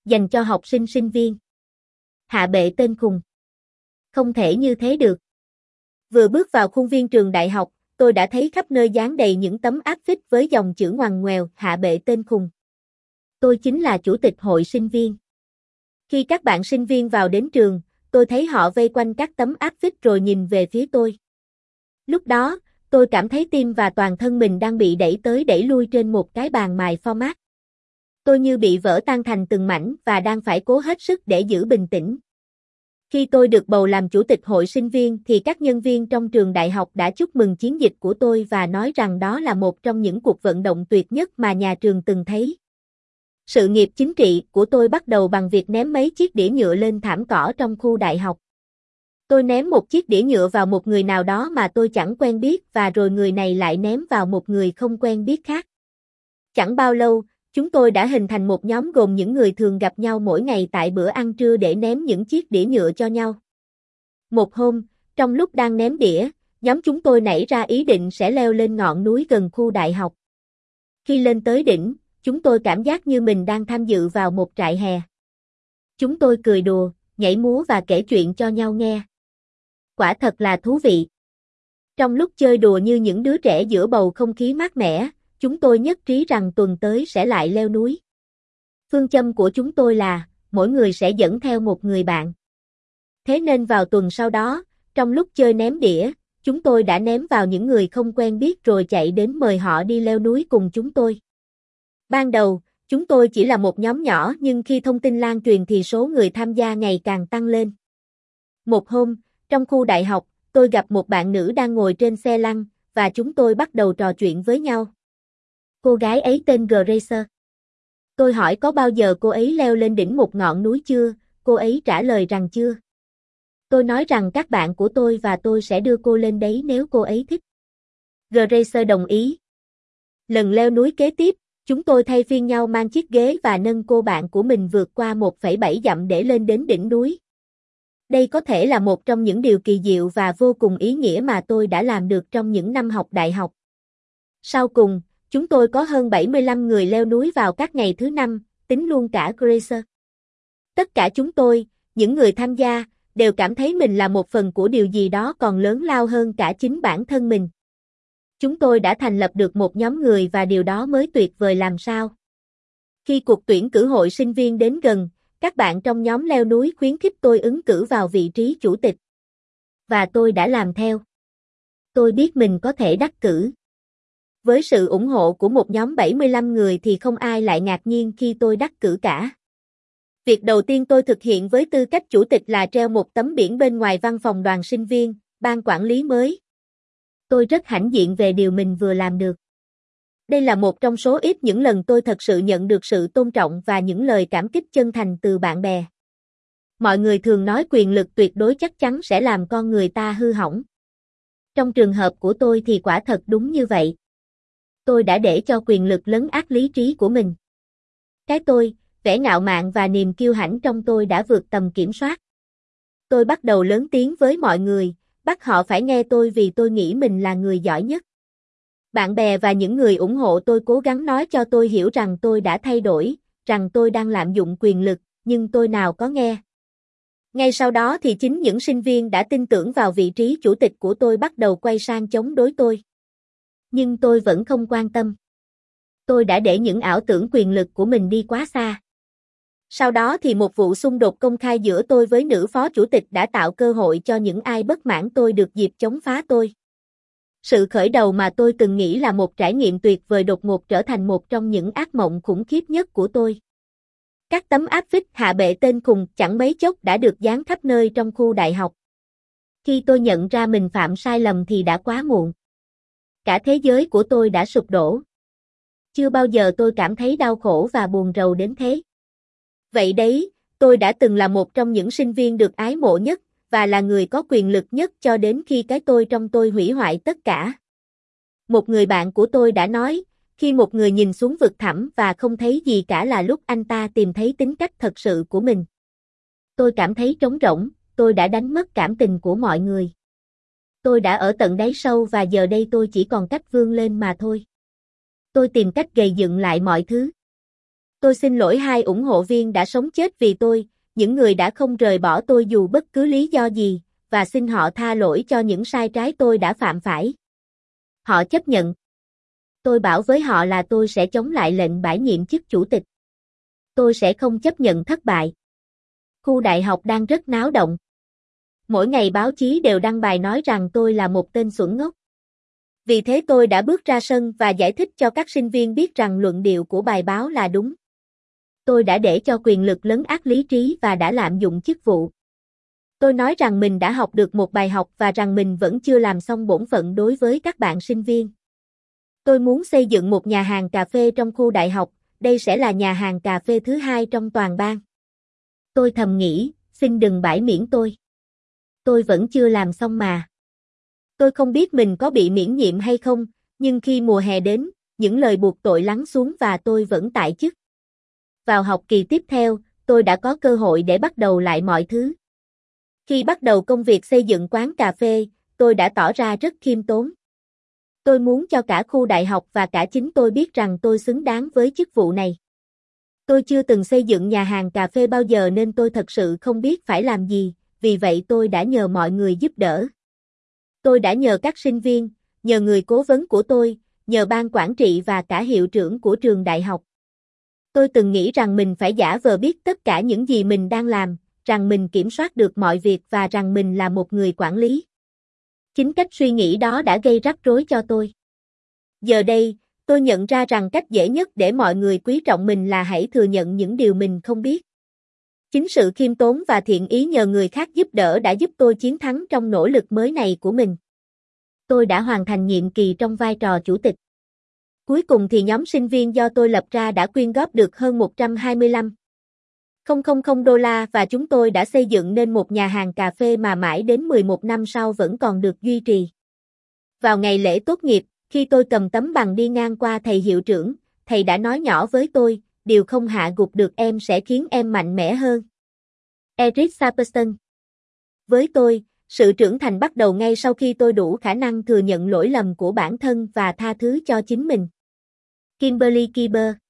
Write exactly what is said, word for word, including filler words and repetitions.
Dành cho học sinh sinh viên. Hạ bệ tên khùng. Không thể như thế được. Vừa bước vào khuôn viên trường đại học, tôi đã thấy khắp nơi dán đầy những tấm áp phích với dòng chữ ngoằn ngoèo, hạ bệ tên khùng. Tôi chính là chủ tịch hội sinh viên. Khi các bạn sinh viên vào đến trường, tôi thấy họ vây quanh các tấm áp phích rồi nhìn về phía tôi. Lúc đó, tôi cảm thấy tim và toàn thân mình đang bị đẩy tới đẩy lui trên một cái bàn mài format. Tôi như bị vỡ tan thành từng mảnh và đang phải cố hết sức để giữ bình tĩnh. Khi tôi được bầu làm chủ tịch hội sinh viên thì các nhân viên trong trường đại học đã chúc mừng chiến dịch của tôi và nói rằng đó là một trong những cuộc vận động tuyệt nhất mà nhà trường từng thấy. Sự nghiệp chính trị của tôi bắt đầu bằng việc ném mấy chiếc đĩa nhựa lên thảm cỏ trong khu đại học. Tôi ném một chiếc đĩa nhựa vào một người nào đó mà tôi chẳng quen biết và rồi người này lại ném vào một người không quen biết khác. Chẳng bao lâu, chúng tôi đã hình thành một nhóm gồm những người thường gặp nhau mỗi ngày tại bữa ăn trưa để ném những chiếc đĩa nhựa cho nhau. Một hôm, trong lúc đang ném đĩa, nhóm chúng tôi nảy ra ý định sẽ leo lên ngọn núi gần khu đại học. Khi lên tới đỉnh, chúng tôi cảm giác như mình đang tham dự vào một trại hè. Chúng tôi cười đùa, nhảy múa và kể chuyện cho nhau nghe. Quả thật là thú vị. Trong lúc chơi đùa như những đứa trẻ giữa bầu không khí mát mẻ, chúng tôi nhất trí rằng tuần tới sẽ lại leo núi. Phương châm của chúng tôi là, mỗi người sẽ dẫn theo một người bạn. Thế nên vào tuần sau đó, trong lúc chơi ném đĩa, chúng tôi đã ném vào những người không quen biết rồi chạy đến mời họ đi leo núi cùng chúng tôi. Ban đầu, chúng tôi chỉ là một nhóm nhỏ nhưng khi thông tin lan truyền thì số người tham gia ngày càng tăng lên. Một hôm, trong khu đại học, tôi gặp một bạn nữ đang ngồi trên xe lăn, và chúng tôi bắt đầu trò chuyện với nhau. Cô gái ấy tên Grace. Tôi hỏi có bao giờ cô ấy leo lên đỉnh một ngọn núi chưa, cô ấy trả lời rằng chưa. Tôi nói rằng các bạn của tôi và tôi sẽ đưa cô lên đấy nếu cô ấy thích. Grace đồng ý. Lần leo núi kế tiếp, chúng tôi thay phiên nhau mang chiếc ghế và nâng cô bạn của mình vượt qua một phẩy bảy dặm để lên đến đỉnh núi. Đây có thể là một trong những điều kỳ diệu và vô cùng ý nghĩa mà tôi đã làm được trong những năm học đại học. Sau cùng, chúng tôi có hơn bảy mươi lăm người leo núi vào các ngày thứ năm, tính luôn cả Grace. Tất cả chúng tôi, những người tham gia, đều cảm thấy mình là một phần của điều gì đó còn lớn lao hơn cả chính bản thân mình. Chúng tôi đã thành lập được một nhóm người và điều đó mới tuyệt vời làm sao. Khi cuộc tuyển cử hội sinh viên đến gần, các bạn trong nhóm leo núi khuyến khích tôi ứng cử vào vị trí chủ tịch. Và tôi đã làm theo. Tôi biết mình có thể đắc cử. Với sự ủng hộ của một nhóm bảy mươi lăm người thì không ai lại ngạc nhiên khi tôi đắc cử cả. Việc đầu tiên tôi thực hiện với tư cách chủ tịch là treo một tấm biển bên ngoài văn phòng đoàn sinh viên, ban quản lý mới. Tôi rất hãnh diện về điều mình vừa làm được. Đây là một trong số ít những lần tôi thật sự nhận được sự tôn trọng và những lời cảm kích chân thành từ bạn bè. Mọi người thường nói quyền lực tuyệt đối chắc chắn sẽ làm con người ta hư hỏng. Trong trường hợp của tôi thì quả thật đúng như vậy. Tôi đã để cho quyền lực lấn át lý trí của mình. Cái tôi, vẻ ngạo mạn và niềm kiêu hãnh trong tôi đã vượt tầm kiểm soát. Tôi bắt đầu lớn tiếng với mọi người, bắt họ phải nghe tôi vì tôi nghĩ mình là người giỏi nhất. Bạn bè và những người ủng hộ tôi cố gắng nói cho tôi hiểu rằng tôi đã thay đổi, rằng tôi đang lạm dụng quyền lực, nhưng tôi nào có nghe. Ngay sau đó thì chính những sinh viên đã tin tưởng vào vị trí chủ tịch của tôi bắt đầu quay sang chống đối tôi. Nhưng tôi vẫn không quan tâm. Tôi đã để những ảo tưởng quyền lực của mình đi quá xa. Sau đó thì một vụ xung đột công khai giữa tôi với nữ phó chủ tịch đã tạo cơ hội cho những ai bất mãn tôi được dịp chống phá tôi. Sự khởi đầu mà tôi từng nghĩ là một trải nghiệm tuyệt vời đột ngột trở thành một trong những ác mộng khủng khiếp nhất của tôi. Các tấm áp phích hạ bệ tên khùng chẳng mấy chốc đã được dán khắp nơi trong khu đại học. Khi tôi nhận ra mình phạm sai lầm thì đã quá muộn. Cả thế giới của tôi đã sụp đổ. Chưa bao giờ tôi cảm thấy đau khổ và buồn rầu đến thế. Vậy đấy, tôi đã từng là một trong những sinh viên được ái mộ nhất, và là người có quyền lực nhất cho đến khi cái tôi trong tôi hủy hoại tất cả. Một người bạn của tôi đã nói, khi một người nhìn xuống vực thẳm và không thấy gì cả là lúc anh ta tìm thấy tính cách thật sự của mình. Tôi cảm thấy trống rỗng, tôi đã đánh mất cảm tình của mọi người. Tôi đã ở tận đáy sâu và giờ đây tôi chỉ còn cách vươn lên mà thôi. Tôi tìm cách gầy dựng lại mọi thứ. Tôi xin lỗi hai ủng hộ viên đã sống chết vì tôi, những người đã không rời bỏ tôi dù bất cứ lý do gì, và xin họ tha lỗi cho những sai trái tôi đã phạm phải. Họ chấp nhận. Tôi bảo với họ là tôi sẽ chống lại lệnh bãi nhiệm chức chủ tịch. Tôi sẽ không chấp nhận thất bại. Khu đại học đang rất náo động. Mỗi ngày báo chí đều đăng bài nói rằng tôi là một tên xuẩn ngốc. Vì thế tôi đã bước ra sân và giải thích cho các sinh viên biết rằng luận điệu của bài báo là đúng. Tôi đã để cho quyền lực lấn át lý trí và đã lạm dụng chức vụ. Tôi nói rằng mình đã học được một bài học và rằng mình vẫn chưa làm xong bổn phận đối với các bạn sinh viên. Tôi muốn xây dựng một nhà hàng cà phê trong khu đại học, đây sẽ là nhà hàng cà phê thứ hai trong toàn bang. Tôi thầm nghĩ, xin đừng bãi miễn tôi. Tôi vẫn chưa làm xong mà. Tôi không biết mình có bị miễn nhiệm hay không, nhưng khi mùa hè đến, những lời buộc tội lắng xuống và tôi vẫn tại chức. Vào học kỳ tiếp theo, tôi đã có cơ hội để bắt đầu lại mọi thứ. Khi bắt đầu công việc xây dựng quán cà phê, tôi đã tỏ ra rất khiêm tốn. Tôi muốn cho cả khu đại học và cả chính tôi biết rằng tôi xứng đáng với chức vụ này. Tôi chưa từng xây dựng nhà hàng cà phê bao giờ nên tôi thật sự không biết phải làm gì, vì vậy tôi đã nhờ mọi người giúp đỡ. Tôi đã nhờ các sinh viên, nhờ người cố vấn của tôi, nhờ ban quản trị và cả hiệu trưởng của trường đại học. Tôi từng nghĩ rằng mình phải giả vờ biết tất cả những gì mình đang làm, rằng mình kiểm soát được mọi việc và rằng mình là một người quản lý. Chính cách suy nghĩ đó đã gây rắc rối cho tôi. Giờ đây, tôi nhận ra rằng cách dễ nhất để mọi người quý trọng mình là hãy thừa nhận những điều mình không biết. Chính sự khiêm tốn và thiện ý nhờ người khác giúp đỡ đã giúp tôi chiến thắng trong nỗ lực mới này của mình. Tôi đã hoàn thành nhiệm kỳ trong vai trò chủ tịch. Cuối cùng thì nhóm sinh viên do tôi lập ra đã quyên góp được hơn một trăm hai mươi lăm nghìn đô la và chúng tôi đã xây dựng nên một nhà hàng cà phê mà mãi đến mười một năm sau vẫn còn được duy trì. Vào ngày lễ tốt nghiệp, khi tôi cầm tấm bằng đi ngang qua thầy hiệu trưởng, thầy đã nói nhỏ với tôi, điều không hạ gục được em sẽ khiến em mạnh mẽ hơn. Eric Saperston. Với tôi, sự trưởng thành bắt đầu ngay sau khi tôi đủ khả năng thừa nhận lỗi lầm của bản thân và tha thứ cho chính mình. Kimberly Kiber.